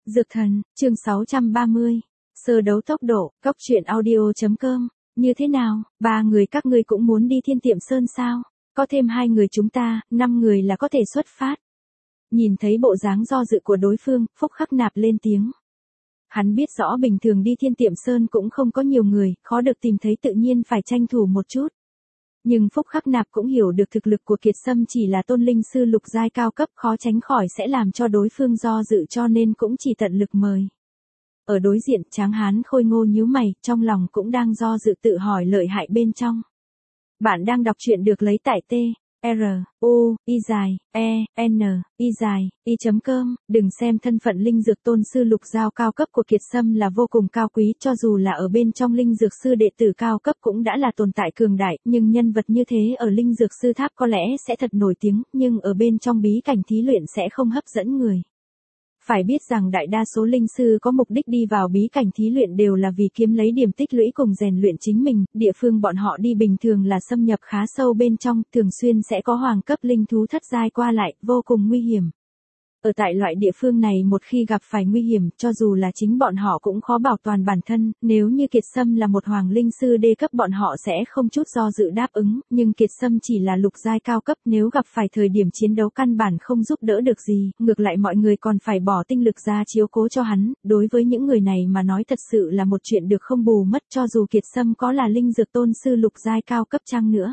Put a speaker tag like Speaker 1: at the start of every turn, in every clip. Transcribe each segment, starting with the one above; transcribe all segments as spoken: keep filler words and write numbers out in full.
Speaker 1: Dược thần, chương sáu trăm ba mươi. Sơ đấu tốc độ, góc truyện audio.com. Như thế nào, ba người các ngươi cũng muốn đi Thiên Tiệm Sơn sao? Có thêm hai người chúng ta, năm người là có thể xuất phát. Nhìn thấy bộ dáng do dự của đối phương, Phúc Khắc Nạp lên tiếng. Hắn biết rõ bình thường đi Thiên Tiệm Sơn cũng không có nhiều người, khó được tìm thấy tự nhiên phải tranh thủ một chút. Nhưng Phúc Khắc Nạp cũng hiểu được thực lực của Kiệt Sâm chỉ là tôn linh sư lục giai cao cấp, khó tránh khỏi sẽ làm cho đối phương do dự, cho nên cũng chỉ tận lực mời. Ở đối diện, Tráng Hán khôi ngô nhíu mày, trong lòng cũng đang do dự tự hỏi lợi hại bên trong. Bạn đang đọc truyện được lấy tại T, R, U, Y dài, E, N, Y dài, Y.com, đừng xem thân phận linh dược tôn sư lục giao cao cấp của Kiệt Sâm là vô cùng cao quý, cho dù là ở bên trong linh dược sư đệ tử cao cấp cũng đã là tồn tại cường đại, nhưng nhân vật như thế ở linh dược sư tháp có lẽ sẽ thật nổi tiếng, nhưng ở bên trong bí cảnh thí luyện sẽ không hấp dẫn người. Phải biết rằng đại đa số linh sư có mục đích đi vào bí cảnh thí luyện đều là vì kiếm lấy điểm tích lũy cùng rèn luyện chính mình, địa phương bọn họ đi bình thường là xâm nhập khá sâu bên trong, thường xuyên sẽ có hoàng cấp linh thú thất giai qua lại, vô cùng nguy hiểm. Ở tại loại địa phương này một khi gặp phải nguy hiểm, cho dù là chính bọn họ cũng khó bảo toàn bản thân, nếu như Kiệt Sâm là một hoàng linh sư đê cấp bọn họ sẽ không chút do dự đáp ứng, nhưng Kiệt Sâm chỉ là lục giai cao cấp, nếu gặp phải thời điểm chiến đấu căn bản không giúp đỡ được gì, ngược lại mọi người còn phải bỏ tinh lực ra chiếu cố cho hắn, đối với những người này mà nói thật sự là một chuyện được không bù mất, cho dù Kiệt Sâm có là linh dược tôn sư lục giai cao cấp chăng nữa.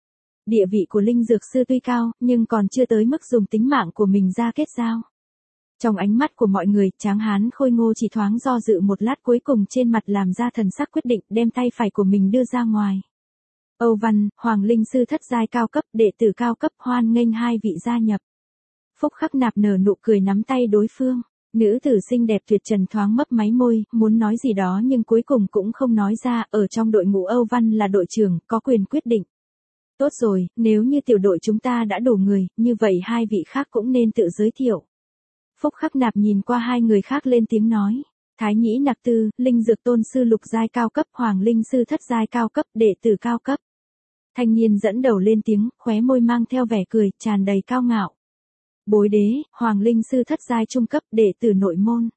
Speaker 1: Địa vị của linh dược sư tuy cao, nhưng còn chưa tới mức dùng tính mạng của mình ra kết giao. Trong ánh mắt của mọi người, Tráng Hán khôi ngô chỉ thoáng do dự một lát, cuối cùng trên mặt làm ra thần sắc quyết định, đem tay phải của mình đưa ra ngoài. Âu Văn, Hoàng linh sư thất giai cao cấp, đệ tử cao cấp, hoan nghênh hai vị gia nhập. Phúc Khắc Nạp nở nụ cười nắm tay đối phương. Nữ tử xinh đẹp tuyệt trần thoáng mấp máy môi, muốn nói gì đó nhưng cuối cùng cũng không nói ra, ở trong đội ngũ Âu Văn là đội trưởng, có quyền quyết định. Tốt rồi, nếu như tiểu đội chúng ta đã đủ người, như vậy hai vị khác cũng nên tự giới thiệu. Phúc Khắc Nạp nhìn qua hai người khác lên tiếng nói. Thái Nhĩ Nặc Tư, linh dược tôn sư lục giai cao cấp, Hoàng linh sư thất giai cao cấp, đệ tử cao cấp. Thanh niên dẫn đầu lên tiếng, khóe môi mang theo vẻ cười, tràn đầy cao ngạo. Bối Đế, Hoàng linh sư thất giai trung cấp, đệ tử nội môn.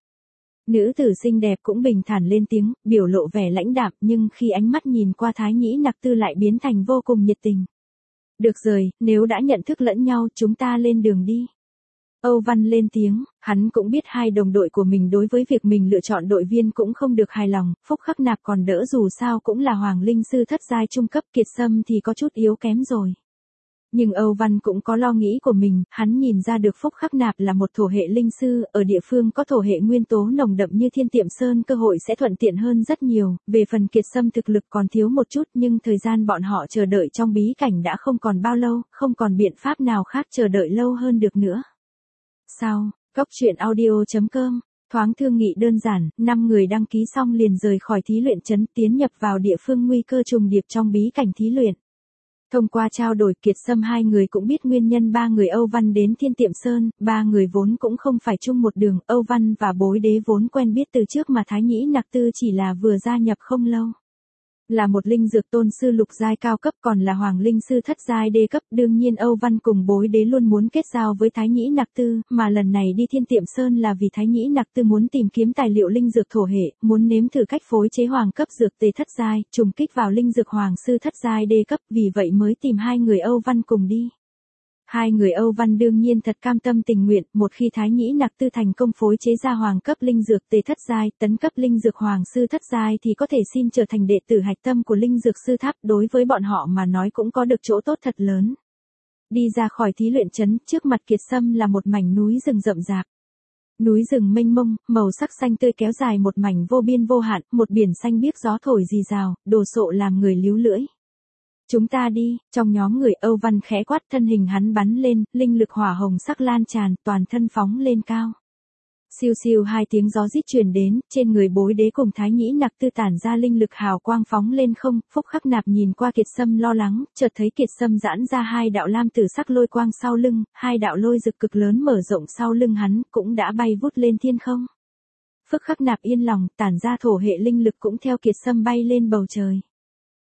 Speaker 1: Nữ tử xinh đẹp cũng bình thản lên tiếng, biểu lộ vẻ lãnh đạm, nhưng khi ánh mắt nhìn qua Thái Nhĩ Nặc Tư lại biến thành vô cùng nhiệt tình. Được rồi, nếu đã nhận thức lẫn nhau, chúng ta lên đường đi. Âu Văn lên tiếng, hắn cũng biết hai đồng đội của mình đối với việc mình lựa chọn đội viên cũng không được hài lòng, Phúc Khắc Nạp còn đỡ dù sao cũng là Hoàng linh sư thất giai trung cấp, Kiệt Sâm thì có chút yếu kém rồi. Nhưng Âu Văn cũng có lo nghĩ của mình, hắn nhìn ra được Phúc Khắc Nạp là một thổ hệ linh sư, ở địa phương có thổ hệ nguyên tố nồng đậm như Thiên Tiệm Sơn cơ hội sẽ thuận tiện hơn rất nhiều, về phần Kiệt Sâm thực lực còn thiếu một chút nhưng thời gian bọn họ chờ đợi trong bí cảnh đã không còn bao lâu, không còn biện pháp nào khác chờ đợi lâu hơn được nữa. Sau, góc truyện audio.com, thoáng thương nghị đơn giản, năm người đăng ký xong liền rời khỏi thí luyện trấn tiến nhập vào địa phương nguy cơ trùng điệp trong bí cảnh thí luyện. Thông qua trao đổi, Kiệt Sâm hai người cũng biết nguyên nhân ba người Âu Văn đến Thiên Tiệm Sơn, ba người vốn cũng không phải chung một đường, Âu Văn và Bối Đế vốn quen biết từ trước mà Thái Nhĩ Nặc Tư chỉ là vừa gia nhập không lâu. Là một linh dược tôn sư lục giai cao cấp, còn là Hoàng linh sư thất giai đê cấp, đương nhiên Âu Văn cùng Bối Đế luôn muốn kết giao với Thái Nhĩ Nặc Tư, mà lần này đi Thiên Tiệm Sơn là vì Thái Nhĩ Nặc Tư muốn tìm kiếm tài liệu linh dược thổ hệ, muốn nếm thử cách phối chế hoàng cấp dược tề thất giai, trùng kích vào linh dược hoàng sư thất giai đê cấp, vì vậy mới tìm hai người Âu Văn cùng đi. Hai người Âu Văn đương nhiên thật cam tâm tình nguyện, một khi Thái Nhĩ Nặc Tư thành công phối chế ra hoàng cấp linh dược tề thất giai, tấn cấp linh dược hoàng sư thất giai thì có thể xin trở thành đệ tử hạch tâm của linh dược sư tháp, đối với bọn họ mà nói cũng có được chỗ tốt thật lớn. Đi ra khỏi thí luyện trấn, trước mặt Kiệt Sâm là một mảnh núi rừng rậm rạp. Núi rừng mênh mông, màu sắc xanh tươi kéo dài một mảnh vô biên vô hạn, một biển xanh biếc gió thổi rì rào, đồ sộ làm người líu lưỡi. Chúng ta đi, trong nhóm người Âu Văn khẽ quát, thân hình hắn bắn lên, linh lực hỏa hồng sắc lan tràn, toàn thân phóng lên cao. Siêu siêu hai tiếng gió rít truyền đến, trên người Bối Đế cùng Thái Nhĩ Nặc Tư tản ra linh lực hào quang phóng lên không, Phúc Khắc Nạp nhìn qua Kiệt Sâm lo lắng, chợt thấy Kiệt Sâm giãn ra hai đạo lam tử sắc lôi quang sau lưng, hai đạo lôi rực cực lớn mở rộng sau lưng hắn, cũng đã bay vút lên thiên không. Phúc Khắc Nạp yên lòng, tản ra thổ hệ linh lực cũng theo Kiệt Sâm bay lên bầu trời.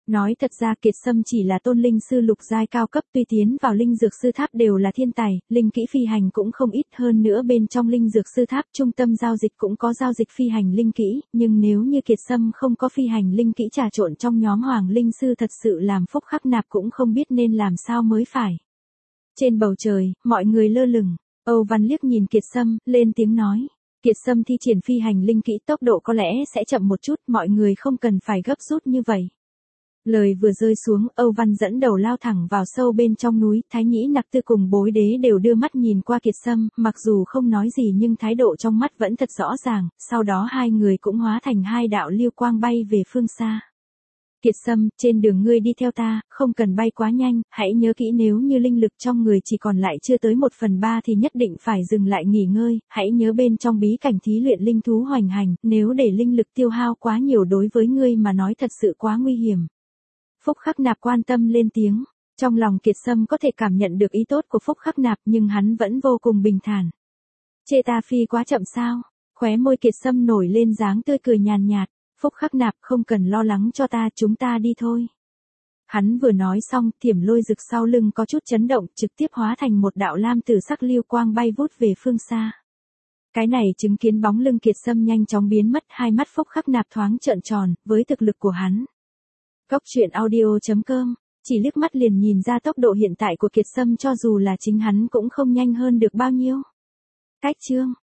Speaker 1: Nói thật ra Kiệt Sâm chỉ là tôn linh sư lục giai cao cấp, tuy tiến vào linh dược sư tháp đều là thiên tài, linh kỹ phi hành cũng không ít, hơn nữa bên trong linh dược sư tháp trung tâm giao dịch cũng có giao dịch phi hành linh kỹ, nhưng nếu như Kiệt Sâm không có phi hành linh kỹ trà trộn trong nhóm hoàng linh sư thật sự làm Phúc Khắc Nạp cũng không biết nên làm sao mới phải. Trên bầu trời, mọi người lơ lửng, Âu Văn liếc nhìn Kiệt Sâm, lên tiếng nói. Kiệt Sâm thi triển phi hành linh kỹ tốc độ có lẽ sẽ chậm một chút, mọi người không cần phải gấp rút như vậy. Lời vừa rơi xuống, Âu Văn dẫn đầu lao thẳng vào sâu bên trong núi, Thái Nhĩ Nặc Tư cùng Bối Đế đều đưa mắt nhìn qua Kiệt Sâm, mặc dù không nói gì nhưng thái độ trong mắt vẫn thật rõ ràng, sau đó hai người cũng hóa thành hai đạo lưu quang bay về phương xa. Kiệt Sâm, trên đường ngươi đi theo ta, không cần bay quá nhanh, hãy nhớ kỹ nếu như linh lực trong người chỉ còn lại chưa tới một phần ba thì nhất định phải dừng lại nghỉ ngơi, hãy nhớ bên trong bí cảnh thí luyện linh thú hoành hành, nếu để linh lực tiêu hao quá nhiều đối với ngươi mà nói thật sự quá nguy hiểm. Phúc Khắc Nạp quan tâm lên tiếng, trong lòng Kiệt Sâm có thể cảm nhận được ý tốt của Phúc Khắc Nạp nhưng hắn vẫn vô cùng bình thản. Chê ta phi quá chậm sao? Khóe môi Kiệt Sâm nổi lên dáng tươi cười nhàn nhạt. Phúc Khắc Nạp, không cần lo lắng cho ta, chúng ta đi thôi. Hắn vừa nói xong, Thiểm Lôi Dực sau lưng có chút chấn động, trực tiếp hóa thành một đạo lam tử sắc lưu quang bay vút về phương xa. Cái này chứng kiến bóng lưng Kiệt Sâm nhanh chóng biến mất, hai mắt Phúc Khắc Nạp thoáng trợn tròn, với thực lực của hắn. Cốc truyện audio chấm com, chỉ liếc mắt liền nhìn ra tốc độ hiện tại của Kiệt Sâm cho dù là chính hắn cũng không nhanh hơn được bao nhiêu. Cách chương